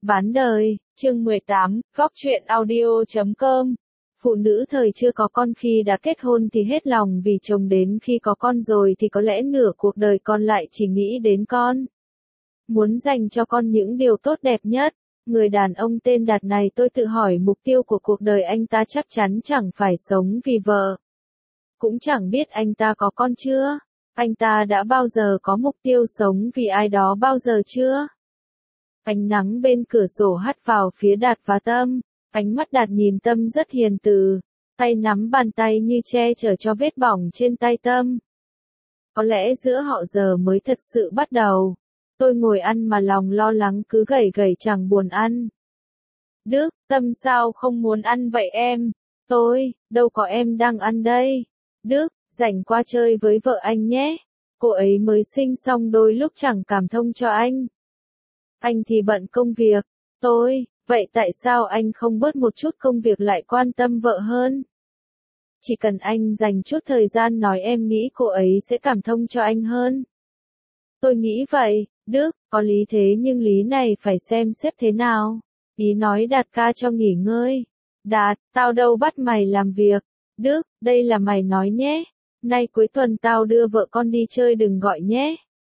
Bán đời, chương 18, góc truyện audio.com. Phụ nữ thời chưa có con khi đã kết hôn thì hết lòng vì chồng, đến khi có con rồi thì có lẽ nửa cuộc đời còn lại chỉ nghĩ đến con. Muốn dành cho con những điều tốt đẹp nhất. Người đàn ông tên Đạt này, tôi tự hỏi mục tiêu của cuộc đời anh ta chắc chắn chẳng phải sống vì vợ. Cũng chẳng biết anh ta có con chưa. Anh ta đã bao giờ có mục tiêu sống vì ai đó bao giờ chưa? Ánh nắng bên cửa sổ hắt vào phía Đạt và Tâm. Ánh mắt Đạt nhìn Tâm rất hiền từ. Tay nắm bàn tay như che chở cho vết bỏng trên tay Tâm. Có lẽ giữa họ giờ mới thật sự bắt đầu. Tôi ngồi ăn mà lòng lo lắng cứ gẩy gẩy chẳng buồn ăn. Đức, Tâm sao không muốn ăn vậy em? Tôi, đâu có, em đang ăn đây. Đức, rảnh qua chơi với vợ anh nhé. Cô ấy mới sinh xong đôi lúc chẳng cảm thông cho anh. Anh thì bận công việc. Tôi, vậy tại sao anh không bớt một chút công việc lại quan tâm vợ hơn? Chỉ cần anh dành chút thời gian nói, em nghĩ cô ấy sẽ cảm thông cho anh hơn. Tôi nghĩ vậy. Đức, có lý thế nhưng lý này phải xem xếp thế nào. Ý nói Đạt ca cho nghỉ ngơi. Đạt, tao đâu bắt mày làm việc. Đức, đây là mày nói nhé. Nay cuối tuần tao đưa vợ con đi chơi, đừng gọi nhé.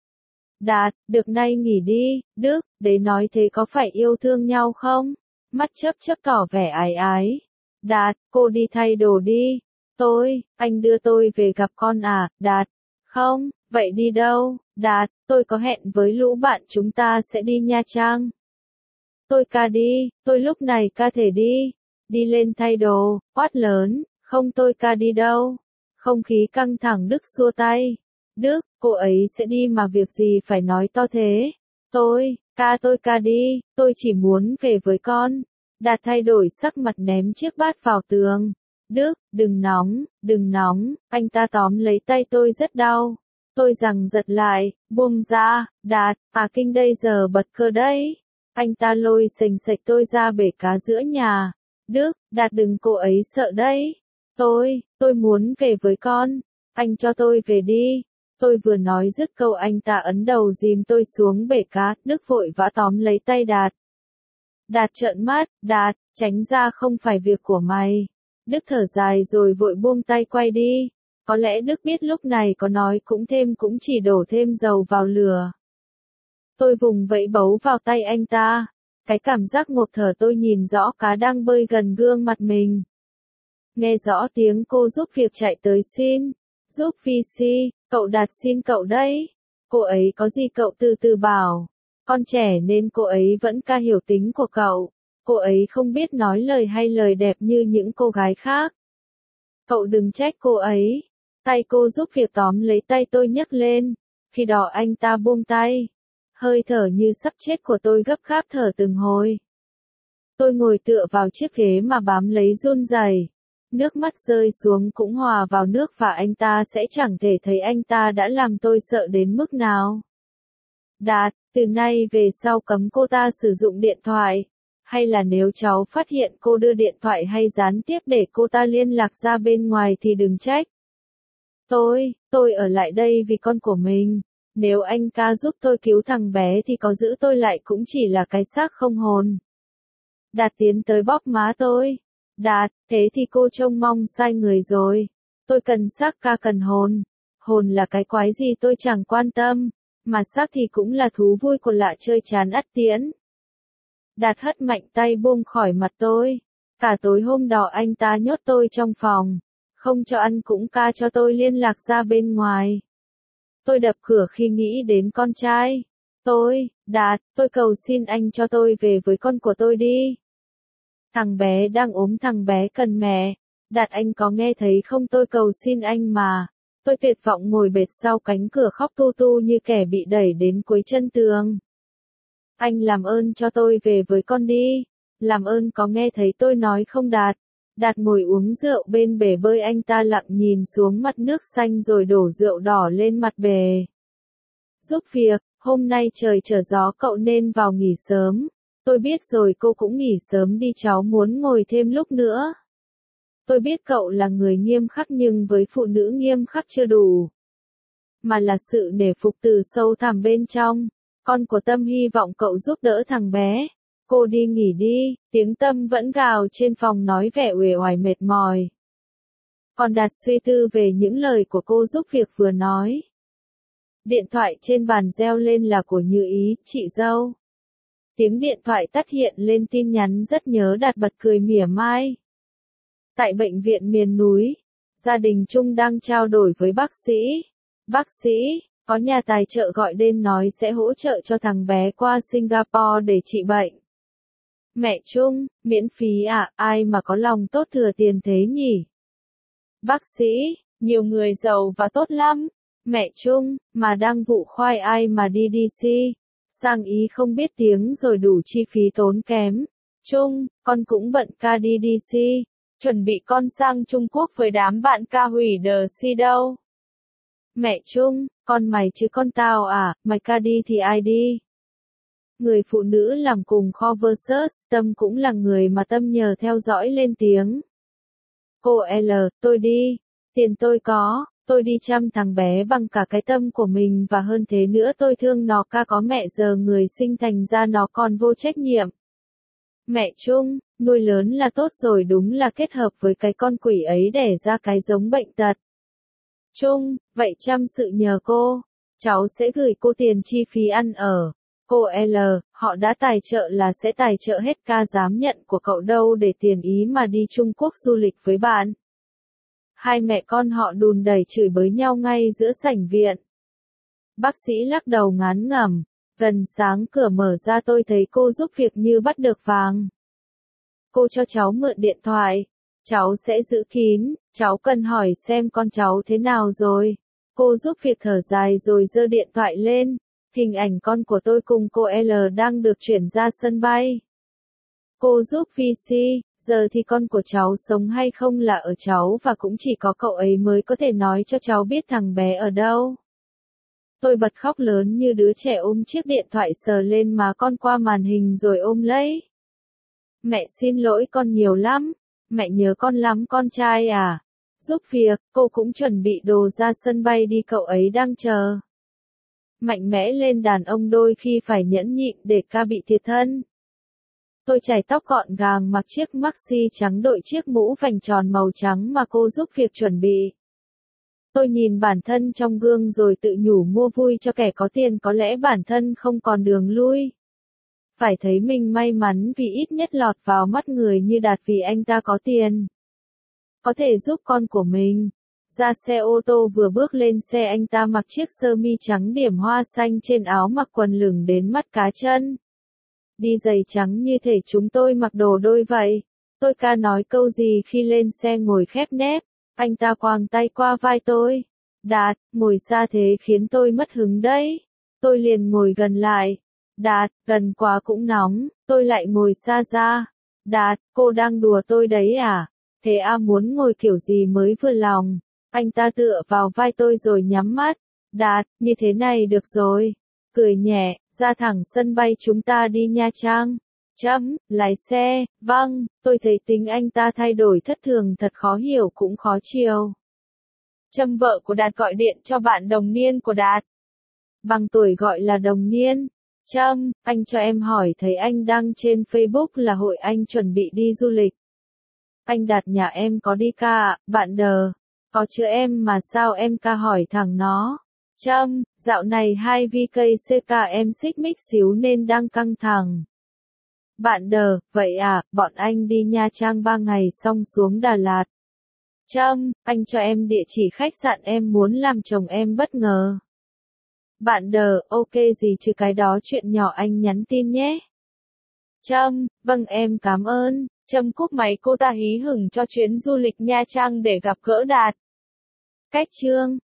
Đạt, được, nay nghỉ đi. Đức, đấy nói thế có phải yêu thương nhau không? Mắt chớp chớp tỏ vẻ ái ái. Đạt, cô đi thay đồ đi. Tôi, anh đưa tôi về gặp con à? Đạt, không, vậy đi đâu? Đạt, tôi có hẹn với lũ bạn chúng ta sẽ đi Nha Trang. Tôi ca đi, tôi lúc này ca thể đi. Đi lên thay đồ, quát lớn, không tôi ca đi đâu. Không khí căng thẳng, Đức xua tay. Đức, cô ấy sẽ đi mà việc gì phải nói to thế. Tôi ca đi, tôi chỉ muốn về với con. Đạt thay đổi sắc mặt ném chiếc bát vào tường. Đức, đừng nóng, anh ta tóm lấy tay tôi rất đau. Tôi giằng giật lại, buông ra. Đạt, kinh đây giờ bật cơ đấy. Anh ta lôi xềnh xệch tôi ra bể cá giữa nhà. Đức, Đạt đừng, cô ấy sợ đấy. Tôi muốn về với con. Anh cho tôi về đi. Tôi vừa nói dứt câu anh ta ấn đầu dìm tôi xuống bể cá. Đức vội vã tóm lấy tay Đạt. Đạt trợn mắt, Đạt, tránh ra, không phải việc của mày. Đức thở dài rồi vội buông tay quay đi. Có lẽ Đức biết lúc này có nói cũng chỉ đổ thêm dầu vào lửa. Tôi vùng vẫy bấu vào tay anh ta. Cái cảm giác ngộp thở, tôi nhìn rõ cá đang bơi gần gương mặt mình. Nghe rõ tiếng cô giúp việc chạy tới xin. Giúp VC, cậu Đạt xin cậu đấy. Cô ấy có gì cậu từ từ bảo. Con trẻ nên cô ấy vẫn ca hiểu tính của cậu. Cô ấy không biết nói lời hay lời đẹp như những cô gái khác. Cậu đừng trách cô ấy. Tay cô giúp việc tóm lấy tay tôi nhấc lên. Khi đó anh ta buông tay. Hơi thở như sắp chết của tôi gấp gáp thở từng hồi. Tôi ngồi tựa vào chiếc ghế mà bám lấy run rẩy. Nước mắt rơi xuống cũng hòa vào nước và anh ta sẽ chẳng thể thấy anh ta đã làm tôi sợ đến mức nào. Đạt, từ nay về sau cấm cô ta sử dụng điện thoại. Hay là nếu cháu phát hiện cô đưa điện thoại hay gián tiếp để cô ta liên lạc ra bên ngoài thì đừng trách. Tôi ở lại đây vì con của mình. Nếu anh ca giúp tôi cứu thằng bé thì có giữ tôi lại cũng chỉ là cái xác không hồn. Đạt tiến tới bóp má tôi. Đạt, thế thì cô trông mong sai người rồi. Tôi cần xác, ca cần hồn. Hồn là cái quái gì tôi chẳng quan tâm. Mà xác thì cũng là thú vui của lạ chơi chán ắt tiễn. Đạt hất mạnh tay buông khỏi mặt tôi. Cả tối hôm đó anh ta nhốt tôi trong phòng. Không cho ăn cũng ca cho tôi liên lạc ra bên ngoài. Tôi đập cửa khi nghĩ đến con trai. Đạt, tôi cầu xin anh cho tôi về với con của tôi đi. Thằng bé đang ốm, thằng bé cần mẹ. Đạt, anh có nghe thấy không, tôi cầu xin anh mà. Tôi tuyệt vọng ngồi bệt sau cánh cửa khóc tu tu như kẻ bị đẩy đến cuối chân tường. Anh làm ơn cho tôi về với con đi. Làm ơn, có nghe thấy tôi nói không Đạt? Đạt ngồi uống rượu bên bể bơi, anh ta lặng nhìn xuống mặt nước xanh rồi đổ rượu đỏ lên mặt bể. Giúp việc, hôm nay trời trở gió cậu nên vào nghỉ sớm. Tôi biết rồi, cô cũng nghỉ sớm đi, cháu muốn ngồi thêm lúc nữa. Tôi biết cậu là người nghiêm khắc nhưng với phụ nữ nghiêm khắc chưa đủ. Mà là sự nể phục từ sâu thẳm bên trong. Con của Tâm hy vọng cậu giúp đỡ thằng bé. Cô đi nghỉ đi, tiếng Tâm vẫn gào trên phòng nói vẻ uể oải mệt mỏi. Còn Đạt suy tư về những lời của cô giúp việc vừa nói. Điện thoại trên bàn reo lên là của Như Ý, chị dâu. Tiếng điện thoại tắt hiện lên tin nhắn rất nhớ Đạt bật cười mỉa mai. Tại bệnh viện miền núi, gia đình Trung đang trao đổi với bác sĩ. Bác sĩ, có nhà tài trợ gọi đến nói sẽ hỗ trợ cho thằng bé qua Singapore để trị bệnh. Mẹ Trung, miễn phí à, ai mà có lòng tốt thừa tiền thế nhỉ? Bác sĩ, nhiều người giàu và tốt lắm. Mẹ Trung, mà đang vụ khoai ai mà đi DC, sang Ý không biết tiếng rồi đủ chi phí tốn kém. Trung, con cũng bận ca đi DC, chuẩn bị con sang Trung Quốc với đám bạn ca hủy đờ si đâu. Mẹ Trung, con mày chứ con tao à, mày ca đi thì ai đi? Người phụ nữ làm cùng kho Versus, Tâm cũng là người mà Tâm nhờ theo dõi lên tiếng. Cô L, tôi đi, tiền tôi có. Tôi đi chăm thằng bé bằng cả cái tâm của mình và hơn thế nữa tôi thương nó ca có mẹ giờ người sinh thành ra nó còn vô trách nhiệm. Mẹ Trung, nuôi lớn là tốt rồi đúng là kết hợp với cái con quỷ ấy đẻ ra cái giống bệnh tật. Trung, vậy chăm sự nhờ cô, cháu sẽ gửi cô tiền chi phí ăn ở. Cô L, họ đã tài trợ là sẽ tài trợ hết ca dám nhận của cậu đâu để tiền Ý mà đi Trung Quốc du lịch với bạn. Hai mẹ con họ đùn đẩy chửi bới nhau ngay giữa sảnh viện. Bác sĩ lắc đầu ngán ngẩm, gần sáng cửa mở ra tôi thấy cô giúp việc như bắt được vàng. Cô cho cháu mượn điện thoại, cháu sẽ giữ kín, cháu cần hỏi xem con cháu thế nào rồi. Cô giúp việc thở dài rồi giơ điện thoại lên, hình ảnh con của tôi cùng cô L đang được chuyển ra sân bay. Cô giúp VC. Giờ thì con của cháu sống hay không là ở cháu và cũng chỉ có cậu ấy mới có thể nói cho cháu biết thằng bé ở đâu. Tôi bật khóc lớn như đứa trẻ ôm chiếc điện thoại sờ lên má con qua màn hình rồi ôm lấy. Mẹ xin lỗi con nhiều lắm, mẹ nhớ con lắm con trai à. Giúp việc, cô cũng chuẩn bị đồ ra sân bay đi cậu ấy đang chờ. Mạnh mẽ lên đàn ông đôi khi phải nhẫn nhịn để ca bị thiệt thân. Tôi chải tóc gọn gàng mặc chiếc maxi trắng đội chiếc mũ vành tròn màu trắng mà cô giúp việc chuẩn bị. Tôi nhìn bản thân trong gương rồi tự nhủ mua vui cho kẻ có tiền có lẽ bản thân không còn đường lui. Phải thấy mình may mắn vì ít nhất lọt vào mắt người như Đạt vì anh ta có tiền. Có thể giúp con của mình. Ra xe ô tô vừa bước lên xe anh ta mặc chiếc sơ mi trắng điểm hoa xanh trên áo mặc quần lửng đến mắt cá chân. Đi giày trắng như thể chúng tôi mặc đồ đôi vậy. Tôi ca nói câu gì khi lên xe ngồi khép nép. Anh ta quàng tay qua vai tôi. Đạt, ngồi xa thế khiến tôi mất hứng đấy. Tôi liền ngồi gần lại. Đạt, gần quá cũng nóng, tôi lại ngồi xa ra. Đạt, cô đang đùa tôi đấy à? Thế muốn ngồi kiểu gì mới vừa lòng? Anh ta tựa vào vai tôi rồi nhắm mắt. Đạt, như thế này được rồi. Cười nhẹ, ra thẳng sân bay chúng ta đi Nha Trang. Lái xe, vâng, tôi thấy tính anh ta thay đổi thất thường thật khó hiểu cũng khó chiều. Vợ của Đạt gọi điện cho bạn đồng niên của Đạt. Bằng tuổi gọi là đồng niên. Anh cho em hỏi thấy anh đăng trên Facebook là hội anh chuẩn bị đi du lịch. Anh Đạt nhà em có đi ca ạ, bạn đờ. Có chứ em mà sao em ca hỏi thằng nó. Dạo này hai VKCK em xích mích xíu nên đang căng thẳng. Bạn đờ, vậy à, bọn anh đi Nha Trang 3 ngày xong xuống Đà Lạt. Anh cho em địa chỉ khách sạn em muốn làm chồng em bất ngờ. Bạn đờ, ok gì chứ cái đó chuyện nhỏ anh nhắn tin nhé. Vâng em cảm ơn. Cúp máy cô ta hí hửng cho chuyến du lịch Nha Trang để gặp gỡ Đạt. Cách chương